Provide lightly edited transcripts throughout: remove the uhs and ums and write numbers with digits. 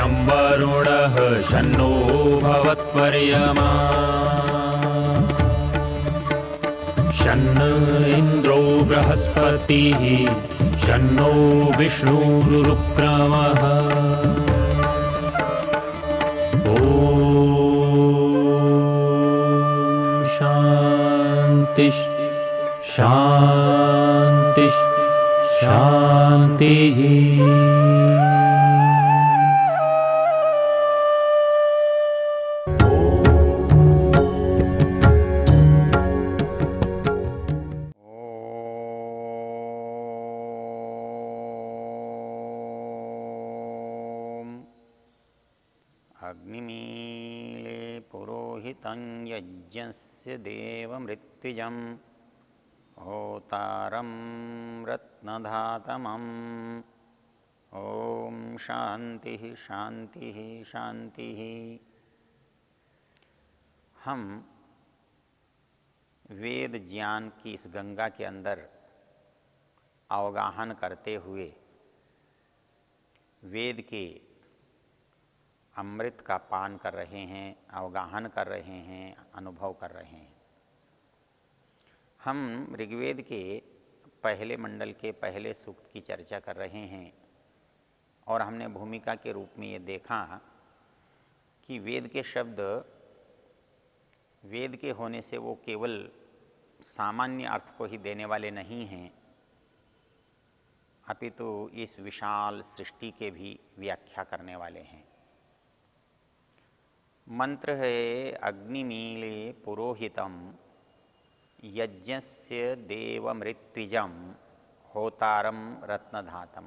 शं वरुणः शन्नो भवत्वर्यमा शन्न इन्द्रो बृहस्पतिः शन्नो विष्णुरुक्रमः ॐ शान्ति शान्ति शान्तिः। अग्निमीले पुरोहितं यज्ञस्य देवमृत्युजं होतारं रत्नधातमम्। ओम शांति शांति शांति। हम वेद ज्ञान की इस गंगा के अंदर अवगाहन करते हुए वेद के अमृत का पान कर रहे हैं, अवगाहन कर रहे हैं, अनुभव कर रहे हैं। हम ऋग्वेद के पहले मंडल के पहले सूक्त की चर्चा कर रहे हैं और हमने भूमिका के रूप में ये देखा कि वेद के शब्द वेद के होने से वो केवल सामान्य अर्थ को ही देने वाले नहीं हैं, अपितु इस विशाल सृष्टि के भी व्याख्या करने वाले हैं। मंत्र है अग्निमीले पुरोहितम यज्ञस्य देवमृत्विजम होतारम रत्नधातम।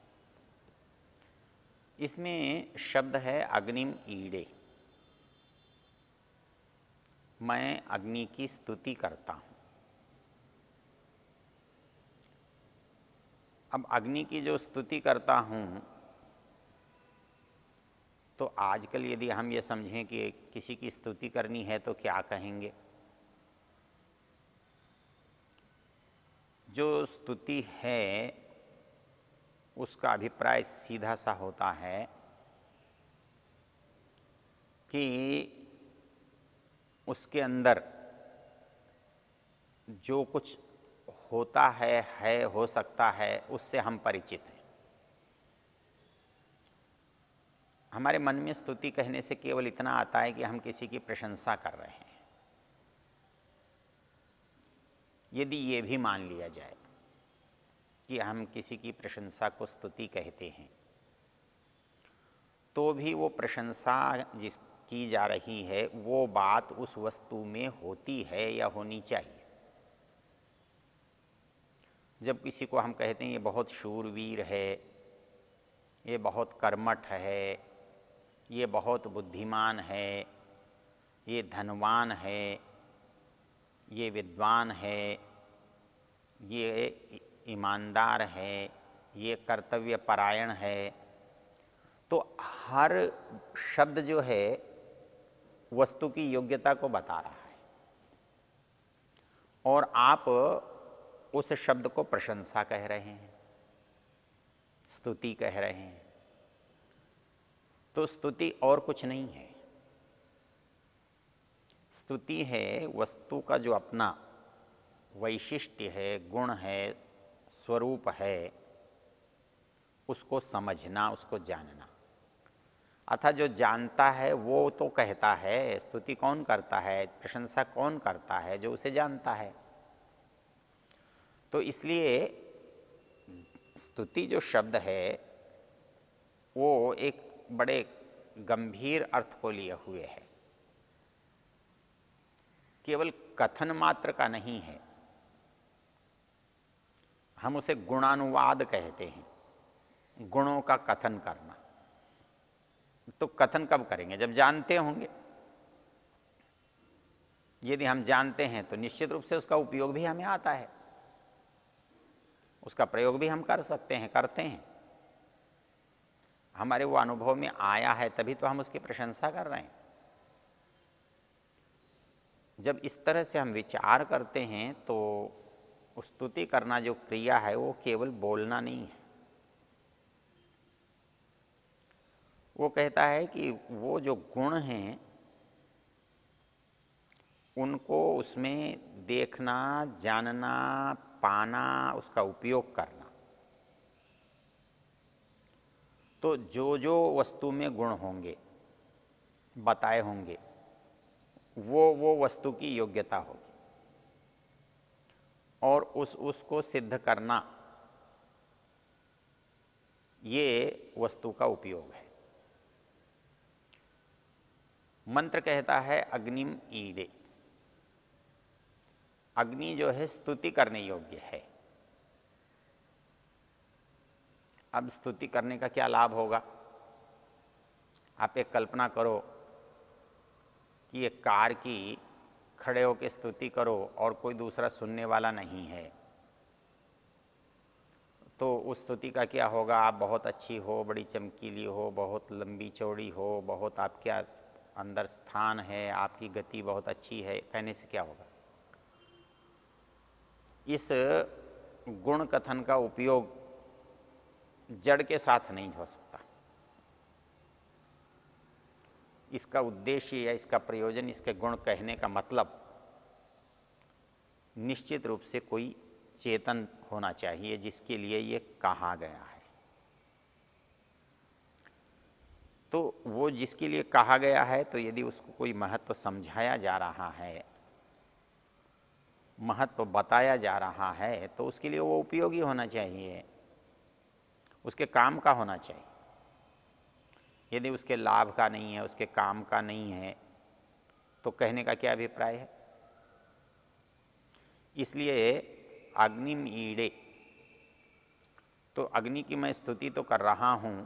इसमें शब्द है अग्निम ईडे। मैं अग्नि की स्तुति करता हूं। अब अग्नि की जो स्तुति करता हूं, तो आजकल यदि हम ये समझें कि किसी की स्तुति करनी है तो क्या कहेंगे? जो स्तुति है उसका अभिप्राय सीधा सा होता है कि उसके अंदर जो कुछ होता है हो सकता है, उससे हम परिचित हैं। हमारे मन में स्तुति कहने से केवल इतना आता है कि हम किसी की प्रशंसा कर रहे हैं। यदि ये भी मान लिया जाए कि हम किसी की प्रशंसा को स्तुति कहते हैं, तो भी वो प्रशंसा जिस की जा रही है वो बात उस वस्तु में होती है या होनी चाहिए। जब किसी को हम कहते हैं ये बहुत शूरवीर है, ये बहुत कर्मठ है, ये बहुत बुद्धिमान है, ये धनवान है, ये विद्वान है, ये ईमानदार है, ये कर्तव्य परायण है, तो हर शब्द जो है वस्तु की योग्यता को बता रहा है और आप उस शब्द को प्रशंसा कह रहे हैं, स्तुति कह रहे हैं। तो स्तुति और कुछ नहीं है। स्तुति है वस्तु का जो अपना वैशिष्ट्य है, गुण है, स्वरूप है, उसको समझना, उसको जानना। अतः जो जानता है वो तो कहता है। स्तुति कौन करता है, प्रशंसा कौन करता है? जो उसे जानता है। तो इसलिए स्तुति जो शब्द है वो एक बड़े गंभीर अर्थ को लिए हुए है, केवल कथन मात्र का नहीं है। हम उसे गुणानुवाद कहते हैं, गुणों का कथन करना। तो कथन कब करेंगे? जब जानते होंगे। यदि हम जानते हैं तो निश्चित रूप से उसका उपयोग भी हमें आता है, उसका प्रयोग भी हम कर सकते हैं, करते हैं। हमारे वो अनुभव में आया है तभी तो हम उसकी प्रशंसा कर रहे हैं। जब इस तरह से हम विचार करते हैं तो स्तुति करना जो क्रिया है वो केवल बोलना नहीं है। वो कहता है कि वो जो गुण हैं उनको उसमें देखना, जानना, पाना, उसका उपयोग करना। तो जो जो वस्तु में गुण होंगे, बताए होंगे, वो वस्तु की योग्यता होगी और उसको सिद्ध करना ये वस्तु का उपयोग है। मंत्र कहता है अग्निम ईडे। अग्नि जो है स्तुति करने योग्य है। अब स्तुति करने का क्या लाभ होगा? आप एक कल्पना करो कि एक कार की खड़े होकर स्तुति करो और कोई दूसरा सुनने वाला नहीं है, तो उस स्तुति का क्या होगा? आप बहुत अच्छी हो, बड़ी चमकीली हो, बहुत लंबी चौड़ी हो, बहुत आपके अंदर स्थान है, आपकी गति बहुत अच्छी है, कहने से क्या होगा? इस गुण कथन का उपयोग जड़ के साथ नहीं हो सकता। इसका उद्देश्य या इसका प्रयोजन, इसके गुण कहने का मतलब निश्चित रूप से कोई चेतन होना चाहिए जिसके लिए ये कहा गया है। तो वो जिसके लिए कहा गया है, तो यदि उसको कोई महत्व समझाया जा रहा है, महत्व बताया जा रहा है, तो उसके लिए वो उपयोगी होना चाहिए, उसके काम का होना चाहिए। यदि उसके लाभ का नहीं है, उसके काम का नहीं है, तो कहने का क्या अभिप्राय है? इसलिए अग्निम ईडे, तो अग्नि की मैं स्तुति तो कर रहा हूं,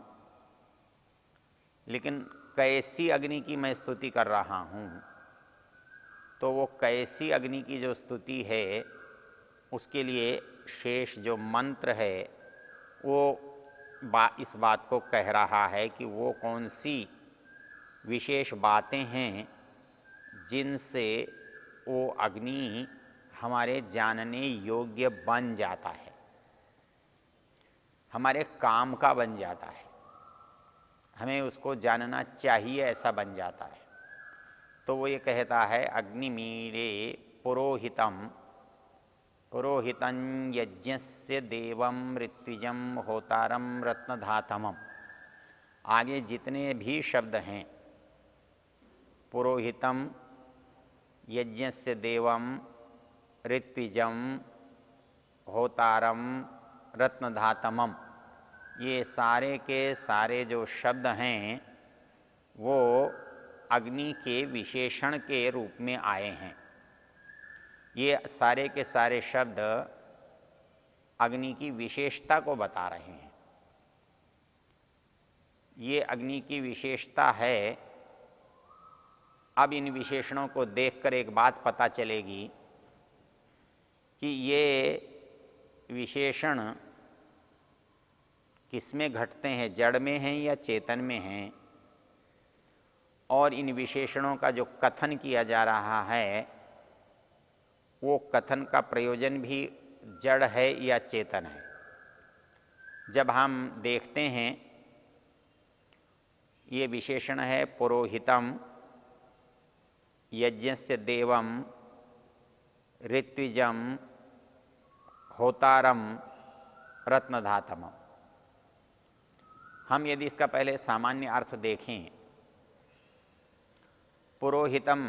लेकिन कैसी अग्नि की मैं स्तुति कर रहा हूं? तो वो कैसी अग्नि की जो स्तुति है, उसके लिए शेष जो मंत्र है वो इस बात को कह रहा है कि वो कौन सी विशेष बातें हैं जिनसे वो अग्नि हमारे जानने योग्य बन जाता है, हमारे काम का बन जाता है, हमें उसको जानना चाहिए ऐसा बन जाता है। तो वो ये कहता है अग्निमीरे पुरोहितम, पुरोहितं यज्ञस्य देवं ऋत्विजं होतारम रत्नधातमम। आगे जितने भी शब्द हैं, पुरोहितम, यज्ञस्य देवम, ऋत्विजम, होतारम, रत्नधातमम, ये सारे के सारे जो शब्द हैं वो अग्नि के विशेषण के रूप में आए हैं। ये सारे के सारे शब्द अग्नि की विशेषता को बता रहे हैं। ये अग्नि की विशेषता है। अब इन विशेषणों को देखकर एक बात पता चलेगी कि ये विशेषण किसमें घटते हैं, जड़ में हैं या चेतन में हैं, और इन विशेषणों का जो कथन किया जा रहा है वो कथन का प्रयोजन भी जड़ है या चेतन है। जब हम देखते हैं ये विशेषण है पुरोहितम, यज्ञस्य देवम, ऋत्विजम, होतारम, रत्नधातमम। हम यदि इसका पहले सामान्य अर्थ देखें, पुरोहितम,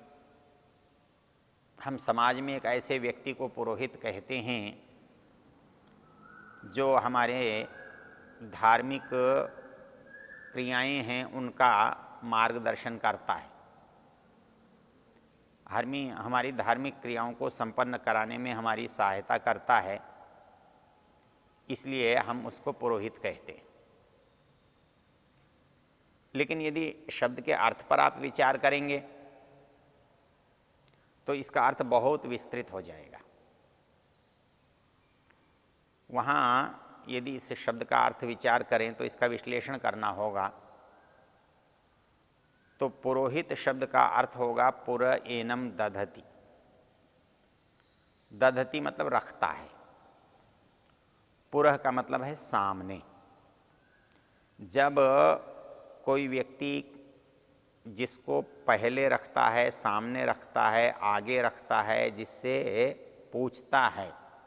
हम समाज में एक ऐसे व्यक्ति को पुरोहित कहते हैं जो हमारे धार्मिक क्रियाएं हैं उनका मार्गदर्शन करता है, हमारी धार्मिक क्रियाओं को संपन्न कराने में हमारी सहायता करता है, इसलिए हम उसको पुरोहित कहते हैं। लेकिन यदि शब्द के अर्थ पर आप विचार करेंगे तो इसका अर्थ बहुत विस्तृत हो जाएगा। वहां यदि इस शब्द का अर्थ विचार करें तो इसका विश्लेषण करना होगा। तो पुरोहित शब्द का अर्थ होगा पुर एनम दधति। दधति मतलब रखता है, पुरह का मतलब है सामने। जब कोई व्यक्ति जिसको पहले रखता है, सामने रखता है, आगे रखता है, जिससे पूछता है,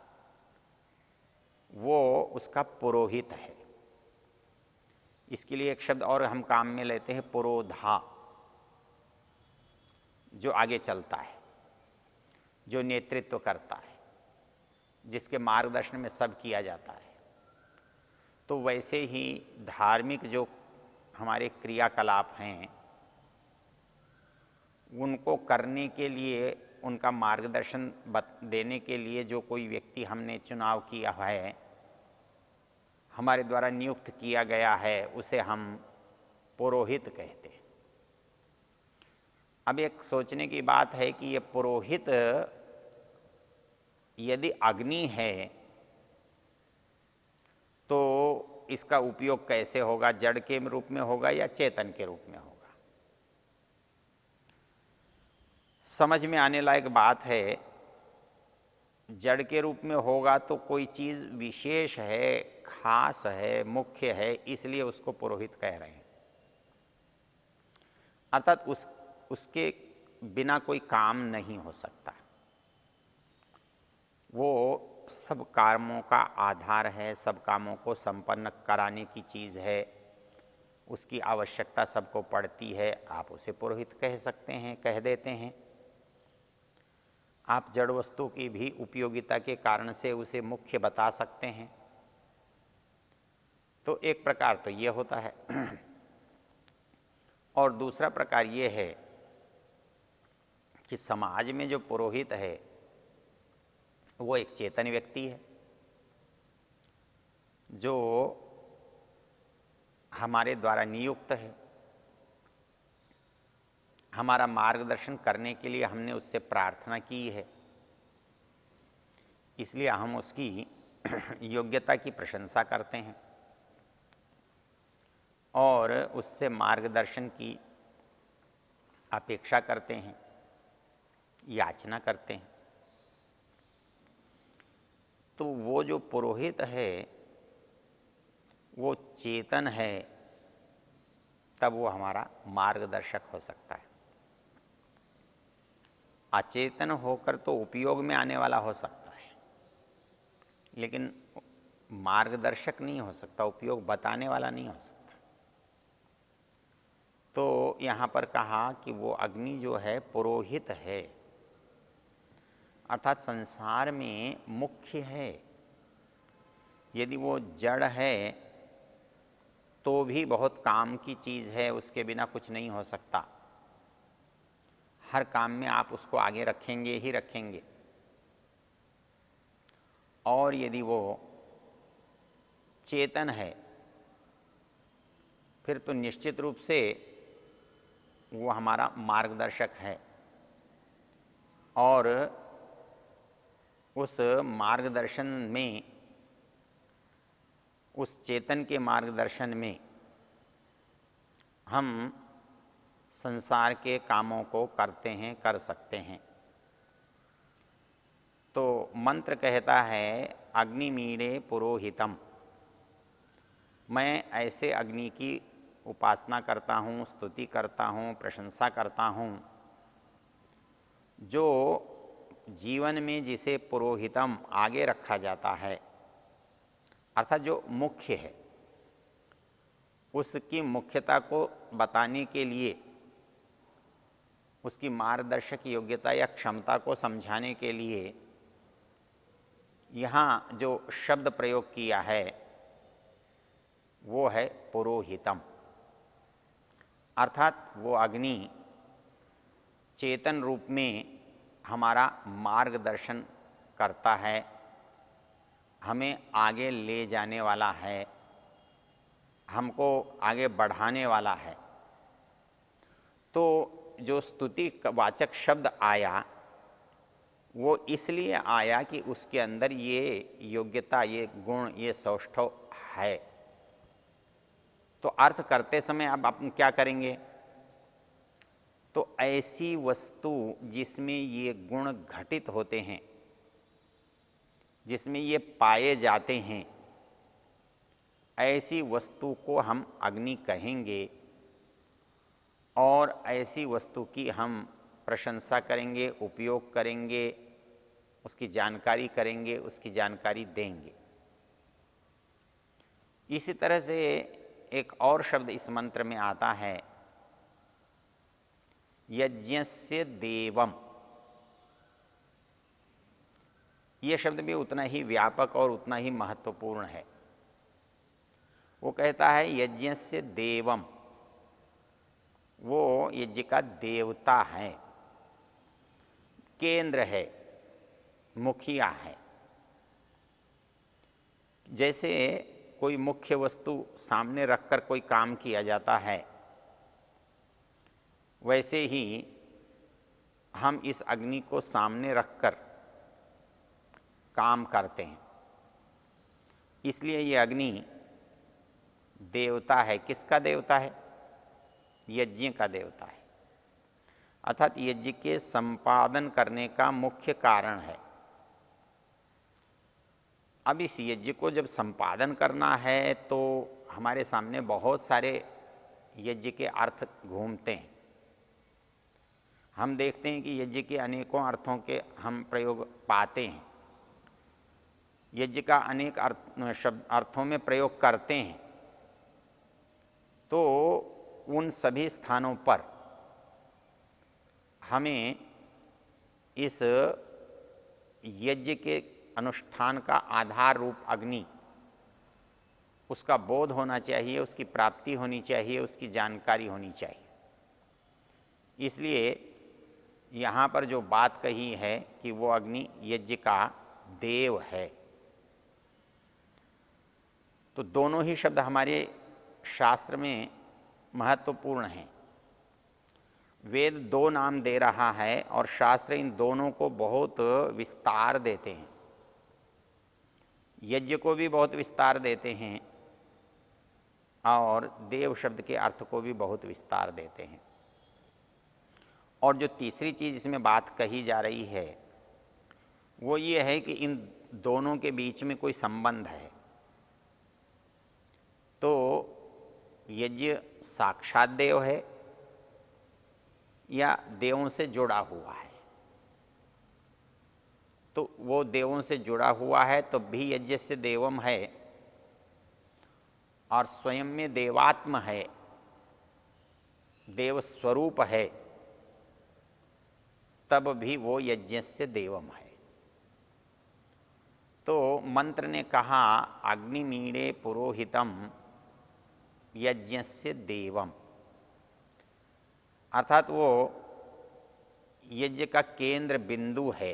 वो उसका पुरोहित है। इसके लिए एक शब्द और हम काम में लेते हैं, पुरोधा, जो आगे चलता है, जो नेतृत्व करता है, जिसके मार्गदर्शन में सब किया जाता है। तो वैसे ही धार्मिक जो हमारे क्रियाकलाप हैं, उनको करने के लिए, उनका मार्गदर्शन देने के लिए जो कोई व्यक्ति हमने चुनाव किया है, हमारे द्वारा नियुक्त किया गया है, उसे हम पुरोहित कहते हैं। अब एक सोचने की बात है कि ये पुरोहित यदि अग्नि है तो इसका उपयोग कैसे होगा? जड़ के रूप में होगा या चेतन के रूप में होगा? समझ में आने लायक बात है। जड़ के रूप में होगा तो कोई चीज विशेष है, खास है, मुख्य है, इसलिए उसको पुरोहित कह रहे हैं। अर्थात उसके बिना कोई काम नहीं हो सकता। वो सब कामों का आधार है, सब कामों को संपन्न कराने की चीज है, उसकी आवश्यकता सबको पड़ती है। आप उसे पुरोहित कह सकते हैं, कह देते हैं। आप जड़ वस्तु की भी उपयोगिता के कारण से उसे मुख्य बता सकते हैं। तो एक प्रकार तो ये होता है और दूसरा प्रकार ये है कि समाज में जो पुरोहित है वो एक चेतन व्यक्ति है, जो हमारे द्वारा नियुक्त है। हमारा मार्गदर्शन करने के लिए हमने उससे प्रार्थना की है, इसलिए हम उसकी योग्यता की प्रशंसा करते हैं और उससे मार्गदर्शन की अपेक्षा करते हैं, याचना करते हैं। तो वो जो पुरोहित है वो चेतन है, तब वो हमारा मार्गदर्शक हो सकता है। अचेतन होकर तो उपयोग में आने वाला हो सकता है, लेकिन मार्गदर्शक नहीं हो सकता, उपयोग बताने वाला नहीं हो सकता। तो यहां पर कहा कि वो अग्नि जो है पुरोहित है, अर्थात संसार में मुख्य है। यदि वो जड़ है तो भी बहुत काम की चीज है, उसके बिना कुछ नहीं हो सकता। हर काम में आप उसको आगे रखेंगे ही रखेंगे। और यदि वो चेतन है फिर तो निश्चित रूप से वो हमारा मार्गदर्शक है और उस मार्गदर्शन में, उस चेतन के मार्गदर्शन में हम संसार के कामों को करते हैं, कर सकते हैं। तो मंत्र कहता है अग्निमीड़े पुरोहितम, मैं ऐसे अग्नि की उपासना करता हूँ, स्तुति करता हूँ, प्रशंसा करता हूँ, जो जीवन में जिसे पुरोहितम आगे रखा जाता है, अर्थात जो मुख्य है, उसकी मुख्यता को बताने के लिए, उसकी मार्गदर्शक योग्यता या क्षमता को समझाने के लिए यहाँ जो शब्द प्रयोग किया है वो है पुरोहितम। अर्थात वो अग्नि चेतन रूप में हमारा मार्गदर्शन करता है, हमें आगे ले जाने वाला है, हमको आगे बढ़ाने वाला है। तो जो स्तुति वाचक शब्द आया वो इसलिए आया कि उसके अंदर ये योग्यता, ये गुण, ये सौष्ठव है। तो अर्थ करते समय अब आप क्या करेंगे? तो ऐसी वस्तु जिसमें ये गुण घटित होते हैं, जिसमें ये पाए जाते हैं, ऐसी वस्तु को हम अग्नि कहेंगे। और ऐसी वस्तु की हम प्रशंसा करेंगे, उपयोग करेंगे, उसकी जानकारी करेंगे, उसकी जानकारी देंगे। इसी तरह से एक और शब्द इस मंत्र में आता है, यज्ञस्य देवम। यह शब्द भी उतना ही व्यापक और उतना ही महत्वपूर्ण है। वो कहता है यज्ञस्य देवम, वो यज्ञ का देवता है, केंद्र है, मुखिया है। जैसे कोई मुख्य वस्तु सामने रखकर कोई काम किया जाता है, वैसे ही हम इस अग्नि को सामने रखकर काम करते हैं। इसलिए ये अग्नि देवता है। किसका देवता है? यज्ञ का देवता है, अर्थात यज्ञ के संपादन करने का मुख्य कारण है। अब इस यज्ञ को जब संपादन करना है तो हमारे सामने बहुत सारे यज्ञ के अर्थ घूमते हैं। हम देखते हैं कि यज्ञ के अनेकों अर्थों के हम प्रयोग पाते हैं, यज्ञ का अनेक अर्थों में प्रयोग करते हैं। तो उन सभी स्थानों पर हमें इस यज्ञ के अनुष्ठान का आधार रूप अग्नि, उसका बोध होना चाहिए, उसकी प्राप्ति होनी चाहिए, उसकी जानकारी होनी चाहिए। इसलिए यहाँ पर जो बात कही है कि वो अग्नि यज्ञ का देव है, तो दोनों ही शब्द हमारे शास्त्र में महत्वपूर्ण हैं। वेद दो नाम दे रहा है और शास्त्र इन दोनों को बहुत विस्तार देते हैं। यज्ञ को भी बहुत विस्तार देते हैं और देव शब्द के अर्थ को भी बहुत विस्तार देते हैं। और जो तीसरी चीज इसमें बात कही जा रही है वो ये है कि इन दोनों के बीच में कोई संबंध है। तो यज्ञ साक्षात देव है या देवों से जुड़ा हुआ है? तो वो देवों से जुड़ा हुआ है तो भी यज्ञ से देवम है, और स्वयं में देवात्म है, देव स्वरूप है, तब भी वो यज्ञ से देवम है। तो मंत्र ने कहा अग्निमीणे पुरोहितम यज्ञस्य देवम, अर्थात वो यज्ञ का केंद्र बिंदु है।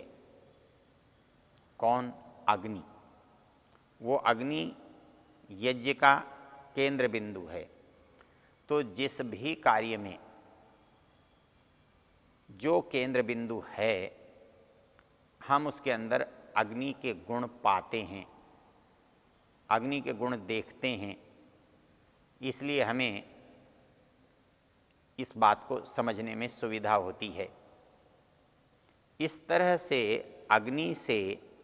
कौन? अग्नि। वो अग्नि यज्ञ का केंद्र बिंदु है। तो जिस भी कार्य में जो केंद्र बिंदु है, हम उसके अंदर अग्नि के गुण पाते हैं, अग्नि के गुण देखते हैं। इसलिए हमें इस बात को समझने में सुविधा होती है। इस तरह से अग्नि से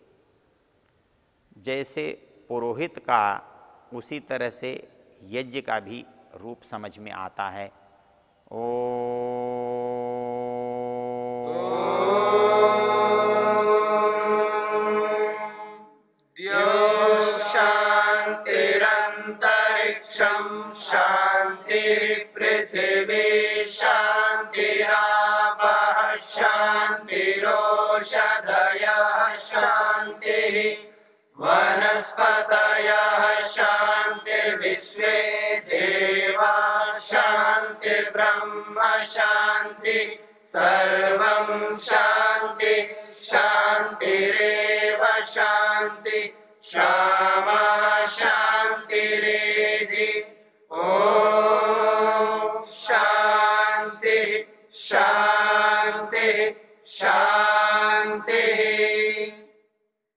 जैसे पुरोहित का, उसी तरह से यज्ञ का भी रूप समझ में आता है। शांतिरंतरिक्षं शांतिर्पृथिवी शांतिरापः शांतिरोषधयः शांतिः वनस्पतयः शांतिर्विश्वे देवा शांतिर्ब्रह्म शांति सर्वं शांति शांतिरेव शांति श्यामा